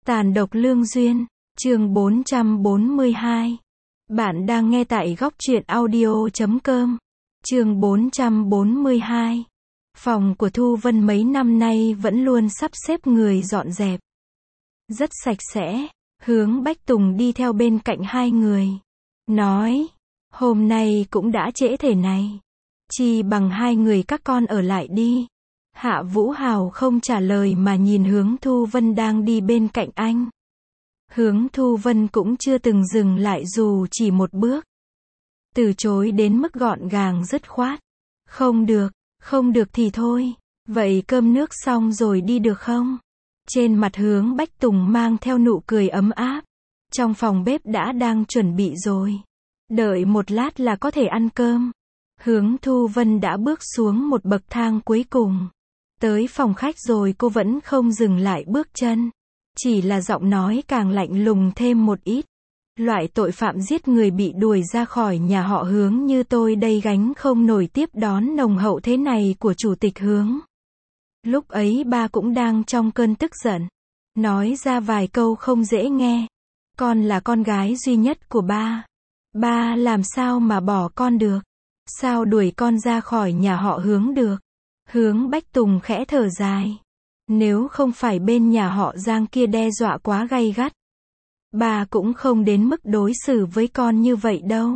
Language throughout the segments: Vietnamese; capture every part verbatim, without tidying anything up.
Tàn độc lương duyên, chương bốn trăm bốn mươi hai. Bạn đang nghe tại góc truyện audio chấm com. Chương bốn trăm bốn mươi hai. Phòng của Thu Vân mấy năm nay vẫn luôn sắp xếp người dọn dẹp. Rất sạch sẽ, Hướng Bách Tùng đi theo bên cạnh hai người. Nói, hôm nay cũng đã trễ thế này. Chi bằng hai người các con ở lại đi. Hạ Vũ Hào không trả lời mà nhìn Hướng Thu Vân đang đi bên cạnh anh. Hướng Thu Vân cũng chưa từng dừng lại dù chỉ một bước. Từ chối đến mức gọn gàng dứt khoát. Không được, không được thì thôi. Vậy cơm nước xong rồi đi được không? Trên mặt Hướng Bách Tùng mang theo nụ cười ấm áp. Trong phòng bếp đã đang chuẩn bị rồi. Đợi một lát là có thể ăn cơm. Hướng Thu Vân đã bước xuống một bậc thang cuối cùng. Tới phòng khách rồi cô vẫn không dừng lại bước chân. Chỉ là giọng nói càng lạnh lùng thêm một ít. Loại tội phạm giết người bị đuổi ra khỏi nhà họ Hướng như tôi đây gánh không nổi tiếp đón nồng hậu thế này của chủ tịch Hướng. Lúc ấy ba cũng đang trong cơn tức giận. Nói ra vài câu không dễ nghe. Con là con gái duy nhất của ba. Ba làm sao mà bỏ con được? Sao đuổi con ra khỏi nhà họ Hướng được? Hướng Bách Tùng khẽ thở dài. Nếu không phải bên nhà họ Giang kia đe dọa quá gay gắt, bà cũng không đến mức đối xử với con như vậy đâu.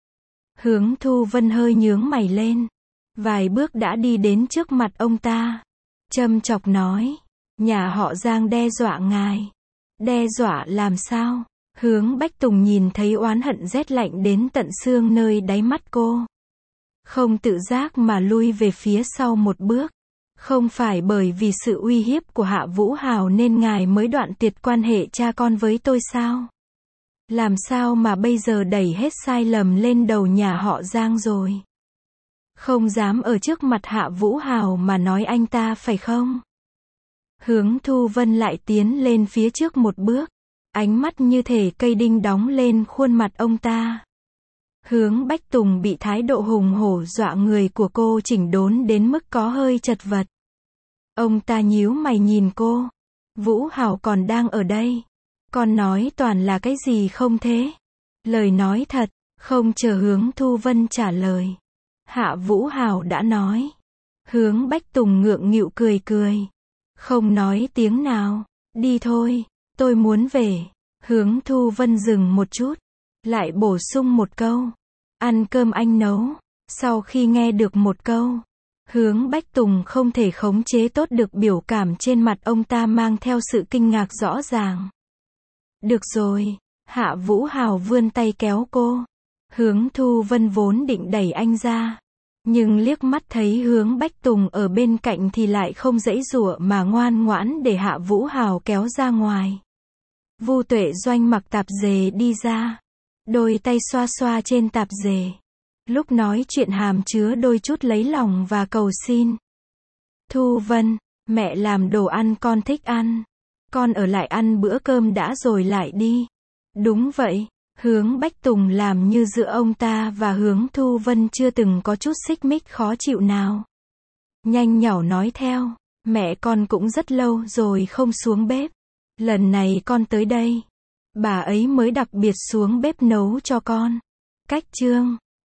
Hướng Thu Vân hơi nhướng mày lên. Vài bước đã đi đến trước mặt ông ta. Châm chọc nói. Nhà họ Giang đe dọa ngài. Đe dọa làm sao? Hướng Bách Tùng nhìn thấy oán hận rét lạnh đến tận xương nơi đáy mắt cô. Không tự giác mà lui về phía sau một bước. Không phải bởi vì sự uy hiếp của Hạ Vũ Hào nên ngài mới đoạn tuyệt quan hệ cha con với tôi sao? Làm sao mà bây giờ đẩy hết sai lầm lên đầu nhà họ Giang rồi? Không dám ở trước mặt Hạ Vũ Hào mà nói anh ta phải không? Hướng Thu Vân lại tiến lên phía trước một bước. Ánh mắt như thể cây đinh đóng lên khuôn mặt ông ta. Hướng Bách Tùng bị thái độ hùng hổ dọa người của cô chỉnh đốn đến mức có hơi chật vật. Ông ta nhíu mày nhìn cô. Vũ Hào còn đang ở đây. Con nói toàn là cái gì không thế? Lời nói thật, không chờ Hướng Thu Vân trả lời. Hạ Vũ Hào đã nói. Hướng Bách Tùng ngượng nghịu cười cười. Không nói tiếng nào. Đi thôi, tôi muốn về. Hướng Thu Vân dừng một chút. Lại bổ sung một câu. Ăn cơm anh nấu. Sau khi nghe được một câu, Hướng Bách Tùng không thể khống chế tốt được biểu cảm trên mặt ông ta mang theo sự kinh ngạc rõ ràng. Được rồi, Hạ Vũ Hào vươn tay kéo cô. Hướng Thu Vân vốn định đẩy anh ra. Nhưng liếc mắt thấy Hướng Bách Tùng ở bên cạnh thì lại không giãy giụa mà ngoan ngoãn để Hạ Vũ Hào kéo ra ngoài. Vu Tuệ Doanh mặc tạp dề đi ra. Đôi tay xoa xoa trên tạp dề. Lúc nói chuyện hàm chứa đôi chút lấy lòng và cầu xin. Thu Vân, mẹ làm đồ ăn con thích ăn. Con ở lại ăn bữa cơm đã rồi lại đi. Đúng vậy, Hướng Bách Tùng làm như giữa ông ta và Hướng Thu Vân chưa từng có chút xích mích khó chịu nào. Nhanh nhỏ nói theo, mẹ con cũng rất lâu rồi không xuống bếp. Lần này con tới đây, bà ấy mới đặc biệt xuống bếp nấu cho con. Cách chương